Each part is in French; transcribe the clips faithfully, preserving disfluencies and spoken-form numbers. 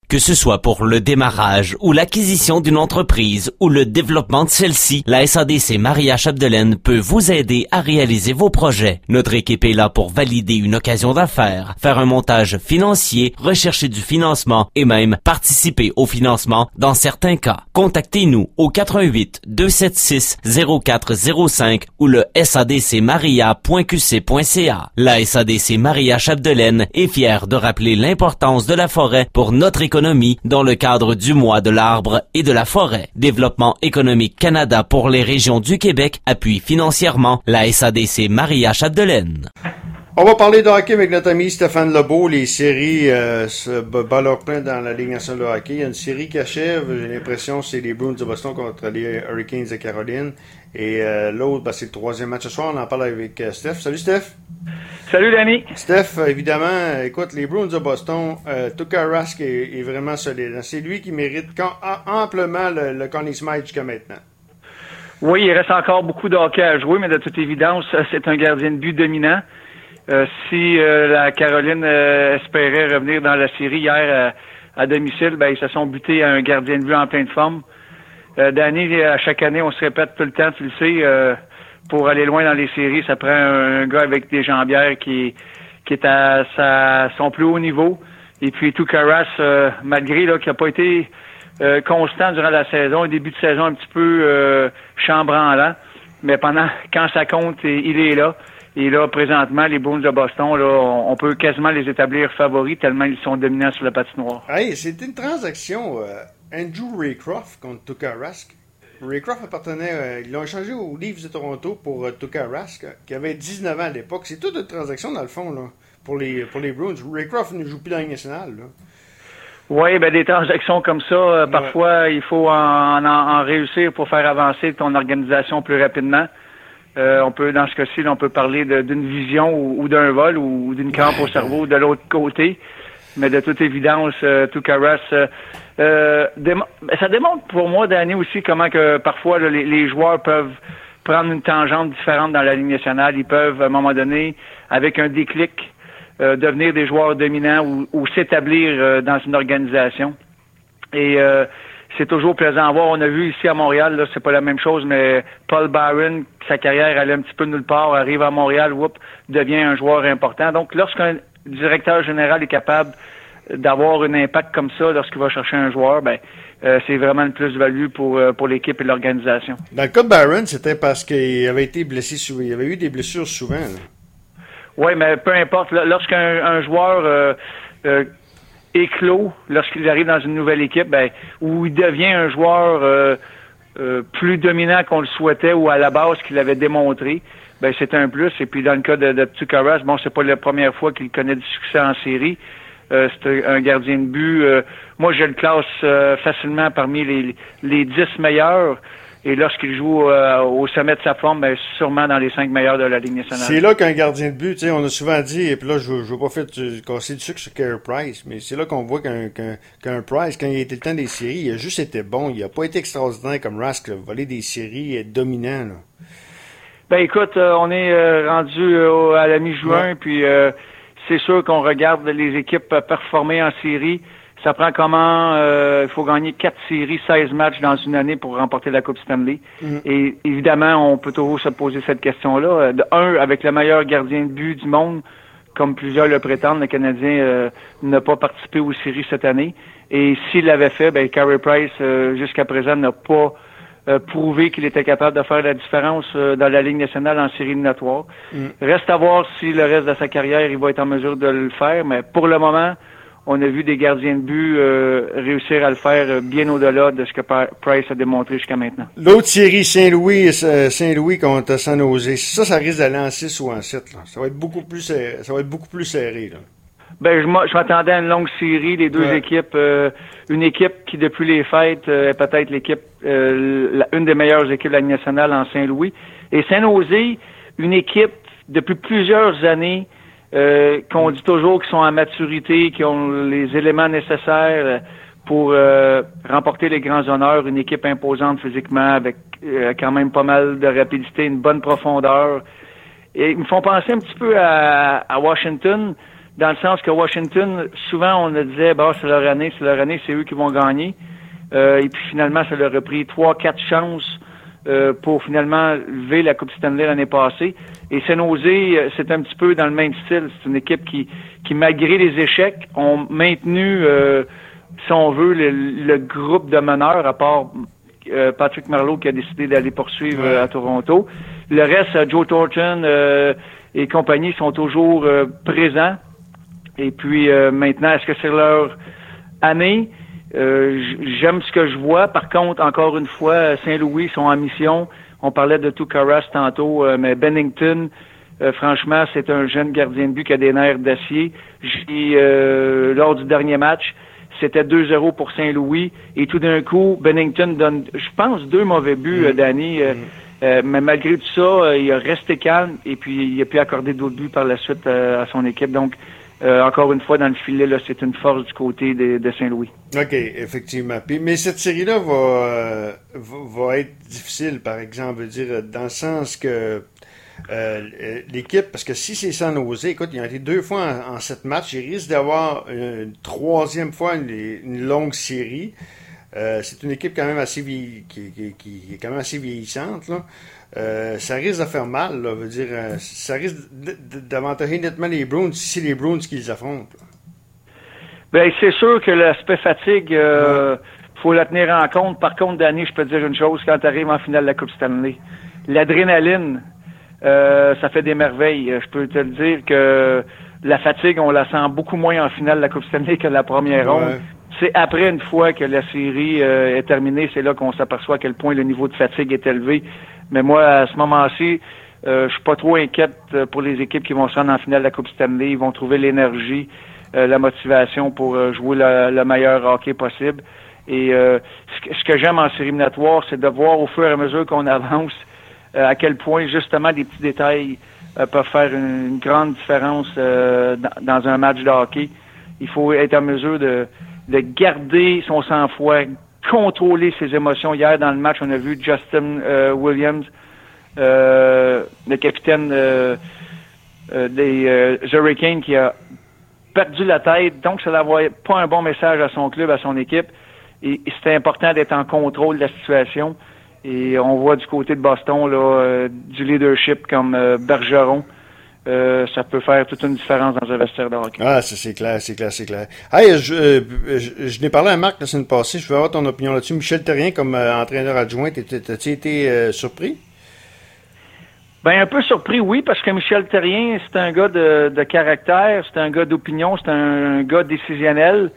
Que ce soit pour le démarrage ou l'acquisition d'une entreprise ou le développement de celle-ci, la S A D C Maria-Chapdelaine peut vous aider à réaliser vos projets. Notre équipe est là pour valider une occasion d'affaires, faire un montage financier, rechercher du financement et même participer au financement dans certains cas. Contactez-nous au quatre un huit, deux sept six, zéro quatre zéro cinq ou le s a d c maria point q c point c a. La S A D C Maria-Chapdelaine est fière de rappeler l'importance de la forêt pour notre économie dans le cadre du mois de l'arbre et de la forêt. Développement économique Canada pour les régions du Québec appuie financièrement la S A D C Maria-Chapdelaine. On va parler de hockey avec notre ami Stéphane Lebeau. Les séries euh, se battent leur plein dans la Ligue nationale de hockey. Il y a une série qui achève. J'ai l'impression que c'est les Bruins de Boston contre les Hurricanes de Caroline. Et euh, l'autre, ben, c'est le troisième match ce soir. On en parle avec euh, Steph. Salut Steph. Salut Danny. Steph, évidemment, écoute, les Bruins de Boston, euh, Tuukka Rask est, est vraiment solide. C'est lui qui mérite amplement le, le Conn Smythe jusqu'à maintenant. Oui, il reste encore beaucoup de hockey à jouer, mais de toute évidence, c'est un gardien de but dominant. Euh, si euh, la Caroline euh, espérait revenir dans la série hier à, à domicile, ben ils se sont butés à un gardien de but en pleine forme. Euh, Danny, à chaque année, on se répète tout le temps, tu le sais, euh, pour aller loin dans les séries, ça prend un, un gars avec des jambières qui, qui est à sa, son plus haut niveau. Et puis Tuukka Rask, euh, malgré là, qu'il n'a pas été euh, constant durant la saison, un début de saison un petit peu euh, chambranlant, mais pendant quand ça compte, il est là. Et là, présentement, les Bruins de Boston, là, on peut quasiment les établir favoris tellement ils sont dominants sur la patinoire. Hey, c'était une transaction euh, Andrew Raycroft contre Tuukka Rask. Raycroft appartenait, euh, ils l'ont échangé aux Leafs de Toronto pour euh, Tuukka Rask, qui avait dix-neuf ans à l'époque. C'est toute une transaction, dans le fond, là, pour les pour les Bruins. Raycroft ne joue plus dans la Ligue nationale, là. Oui, ben des transactions comme ça, euh, ouais. Parfois, il faut en, en, en réussir pour faire avancer ton organisation plus rapidement. Euh, on peut, dans ce cas-ci, là, on peut parler de, d'une vision ou, ou d'un vol ou, ou d'une crampe au cerveau de l'autre côté. Mais de toute évidence, euh, Tuukka Rask, euh, euh, démo- ça démontre pour moi, Danny, aussi comment que parfois là, les, les joueurs peuvent prendre une tangente différente dans la Ligue nationale. Ils peuvent, à un moment donné, avec un déclic, euh, devenir des joueurs dominants ou, ou s'établir euh, dans une organisation. Et euh, c'est toujours plaisant à voir. On a vu ici à Montréal, là, c'est pas la même chose, mais Paul Byron, sa carrière allait un petit peu nulle part, arrive à Montréal, whoop, devient un joueur important. Donc, lorsqu'un directeur général est capable d'avoir un impact comme ça lorsqu'il va chercher un joueur, ben euh, c'est vraiment une plus-value pour euh, pour l'équipe et l'organisation. Dans le cas de Byron, c'était parce qu'il avait été blessé souvent. Il avait eu des blessures souvent. Oui, mais peu importe. Lorsqu'un un joueur euh, euh, éclos, lorsqu'il arrive dans une nouvelle équipe, ben où il devient un joueur euh, euh, plus dominant qu'on le souhaitait ou à la base qu'il avait démontré, ben c'est un plus. Et puis dans le cas de, de Tuukka Rask, bon, c'est pas la première fois qu'il connaît du succès en série. Euh, c'est un gardien de but. Euh, moi, je le classe euh, facilement parmi les, les dix meilleurs. Et lorsqu'il joue euh, au sommet de sa forme, ben, sûrement dans les cinq meilleurs de la Ligue nationale. C'est là qu'un gardien de but, tu sais, on a souvent dit, et puis là, je ne veux pas faire euh, casser du sucre sur Carey Price, mais c'est là qu'on voit qu'un, qu'un, qu'un Price, quand il a été le temps des séries, il a juste été bon. Il n'a pas été extraordinaire comme Rask, là, voler des séries, être dominant. Là. Ben écoute, euh, on est euh, rendu euh, à la mi-juin, ouais. Puis... Euh, c'est sûr qu'on regarde les équipes performer en série. Ça prend comment euh, il faut gagner quatre séries, seize matchs dans une année pour remporter la Coupe Stanley. Mm. Et évidemment, on peut toujours se poser cette question-là. De un, avec le meilleur gardien de but du monde, comme plusieurs le prétendent, le Canadien euh, n'a pas participé aux séries cette année. Et s'il l'avait fait, ben Carey Price, euh, jusqu'à présent, n'a pas Euh, prouver qu'il était capable de faire la différence euh, dans la Ligue nationale en série éliminatoire. Mm. Reste à voir si le reste de sa carrière, il va être en mesure de le faire, mais pour le moment, on a vu des gardiens de but euh, réussir à le faire bien au-delà de ce que Price a démontré jusqu'à maintenant. L'autre série, Saint-Louis, Saint-Louis contre San Jose, ça, ça risque d'aller en six ou en sept. Là. Ça va être beaucoup plus serré, ça va être beaucoup plus serré, là. Ben, je, je m'attendais à une longue série, les deux ouais. équipes. Euh, une équipe qui, depuis les fêtes, euh, est peut-être l'équipe, euh, la, une des meilleures équipes de la Ligue nationale en Saint-Louis. Et Saint-Nosé, une équipe depuis plusieurs années, euh, qu'on dit toujours qu'ils sont en maturité, qui ont les éléments nécessaires pour euh, remporter les grands honneurs. Une équipe imposante physiquement, avec euh, quand même pas mal de rapidité, une bonne profondeur. Et ils me font penser un petit peu à, à Washington. dans le sens que Washington, souvent on disait, bah c'est leur année, c'est leur année, c'est eux qui vont gagner. Euh, et puis finalement, ça leur a pris trois, quatre chances euh, pour finalement lever la Coupe Stanley l'année passée. Et San Jose, c'est un petit peu dans le même style. C'est une équipe qui, qui malgré les échecs, ont maintenu, euh, si on veut, le, le groupe de meneurs, à part euh, Patrick Marleau qui a décidé d'aller poursuivre euh, à Toronto. Le reste, Joe Thornton euh, et compagnie sont toujours euh, présents. Et puis euh, maintenant, est-ce que c'est leur année? Euh, j'aime ce que je vois. Par contre, encore une fois, Saint-Louis sont en mission. On parlait de Tuukka tantôt, euh, mais Bennington, euh, franchement, c'est un jeune gardien de but qui a des nerfs d'acier. J'ai, euh, lors du dernier match, c'était deux zéro pour Saint-Louis. Et tout d'un coup, Bennington donne, je pense, deux mauvais buts, mmh. euh, Danny. Euh, mmh. euh, mais malgré tout ça, euh, il a resté calme et puis il a pu accorder d'autres buts par la suite euh, à son équipe. Donc, Euh, encore une fois, dans le filet, là, c'est une force du côté de, de Saint-Louis. OK, effectivement. Puis, mais cette série-là va, euh, va, va être difficile, par exemple, veut dire, dans le sens que euh, l'équipe, parce que si c'est San Jose, écoute, ils ont été deux fois en, en sept matchs, ils risquent d'avoir une, une troisième fois une, une longue série. Euh, c'est une équipe quand même assez vieille, qui, qui, qui est quand même assez vieillissante, là. Euh, ça risque de faire mal, là, veut dire, euh, ça risque d'avantager nettement les Bruins si c'est les Bruins qui les affrontent. Là. Ben, c'est sûr que l'aspect fatigue, euh, ouais. faut la tenir en compte. Par contre, Danny, je peux te dire une chose, quand tu arrives en finale de la Coupe Stanley, l'adrénaline, euh, ça fait des merveilles. Je peux te le dire que la fatigue, on la sent beaucoup moins en finale de la Coupe Stanley que la première ronde. Ouais. C'est après, une fois que la série euh, est terminée, c'est là qu'on s'aperçoit à quel point le niveau de fatigue est élevé. Mais moi, à ce moment-ci, euh, je suis pas trop inquiète pour les équipes qui vont se rendre en finale de la Coupe Stanley. Ils vont trouver l'énergie, euh, la motivation pour euh, jouer le, le meilleur hockey possible. Et euh, ce que, ce que j'aime en série éliminatoire, c'est de voir au fur et à mesure qu'on avance euh, à quel point, justement, des petits détails euh, peuvent faire une, une grande différence euh, dans, dans un match de hockey. Il faut être en mesure de, de garder son sang-froid, contrôler ses émotions. Hier, dans le match, on a vu Justin euh, Williams, euh, le capitaine euh, euh, des euh, Hurricanes, qui a perdu la tête. Donc, ça n'envoyait pas un bon message à son club, à son équipe. Et, et c'était important d'être en contrôle de la situation. Et on voit du côté de Boston là euh, du leadership comme euh, Bergeron. Euh, ça peut faire toute une différence dans un vestiaire de hockey. Ah, ça, c'est clair, c'est clair, c'est clair. Hey, je, euh, je, je n'ai parlé à Marc la semaine passée, je veux avoir ton opinion là-dessus. Michel Therrien, comme euh, entraîneur adjoint, t'as-tu été euh, surpris? Ben, un peu surpris, oui, parce que Michel Therrien, c'est un gars de, de caractère, c'est un gars d'opinion, c'est un, un gars décisionnel.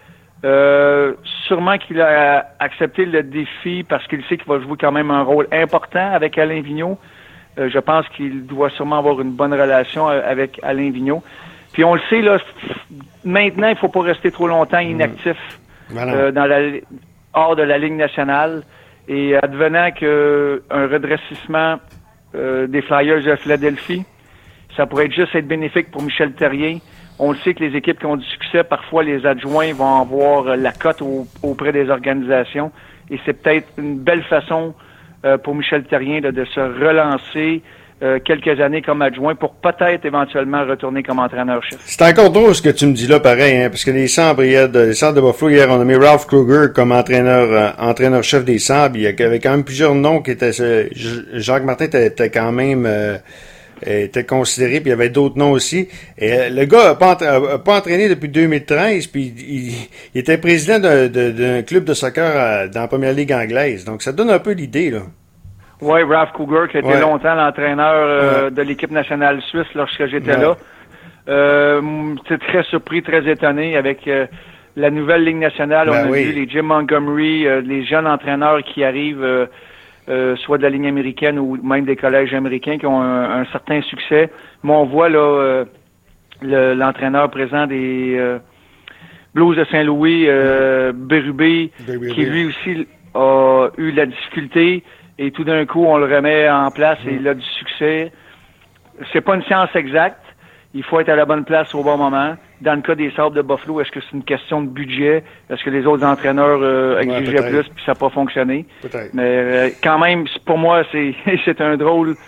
Euh, sûrement qu'il a accepté le défi parce qu'il sait qu'il va jouer quand même un rôle important avec Alain Vigneault. Euh, je pense qu'il doit sûrement avoir une bonne relation avec Alain Vigneault. Puis on le sait, là, maintenant, il faut pas rester trop longtemps inactif mmh. voilà. euh, dans la, hors de la Ligue nationale. Et advenant que un redressissement euh, des Flyers de Philadelphie, ça pourrait être juste être bénéfique pour Michel Therrien. On le sait que les équipes qui ont du succès, parfois les adjoints vont avoir la cote au, auprès des organisations. Et c'est peut-être une belle façon euh, pour Michel Therrien là, de se relancer euh, quelques années comme adjoint pour peut-être éventuellement retourner comme entraîneur-chef. C'est encore drôle ce que tu me dis là, pareil, hein, parce que les Sabres, hier, de, les Sabres de Buffalo, hier, on a mis Ralph Kruger comme entraîneur euh, entraîneur-chef des Sabres. Il y avait quand même plusieurs noms qui étaient... Euh, Jacques Martin était, était quand même... Euh, était considéré, puis il y avait d'autres noms aussi. Et euh, le gars n'a pas, entra- pas entraîné depuis deux mille treize, puis il, il était président d'un, d'un club de soccer à, dans la première ligue anglaise. Donc, ça donne un peu l'idée, là. Oui, Ralph Kruger, qui a été ouais. longtemps l'entraîneur euh, ouais. de l'équipe nationale suisse lorsque j'étais ouais. là. Euh, j'étais très surpris, très étonné avec euh, la nouvelle ligue nationale. Ben on a oui. vu les Jim Montgomery, euh, les jeunes entraîneurs qui arrivent... Euh, Euh, soit de la ligne américaine ou même des collèges américains qui ont un, un certain succès. Mais on voit là euh, le, l'entraîneur présent des euh, Blues de Saint-Louis, euh, Berube, qui lui aussi a eu la difficulté et tout d'un coup on le remet en place et il a du succès. C'est pas une science exacte. Il faut être à la bonne place au bon moment. Dans le cas des Sabres de Buffalo, est-ce que c'est une question de budget? Est-ce que les autres entraîneurs euh, exigeaient ouais, plus puis ça n'a pas fonctionné? Peut-être. Mais euh, quand même, pour moi, c'est c'est un drôle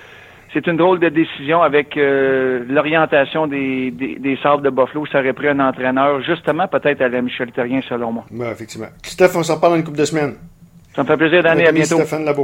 c'est une drôle de décision avec euh, l'orientation des, des, des Sabres de Buffalo. Ça aurait pris un entraîneur, justement, peut-être à la Michel Therrien, selon moi. Oui, effectivement. Steph, on s'en parle dans une couple de semaines. Ça me fait plaisir, Danny. À bientôt. Stéphane Labo.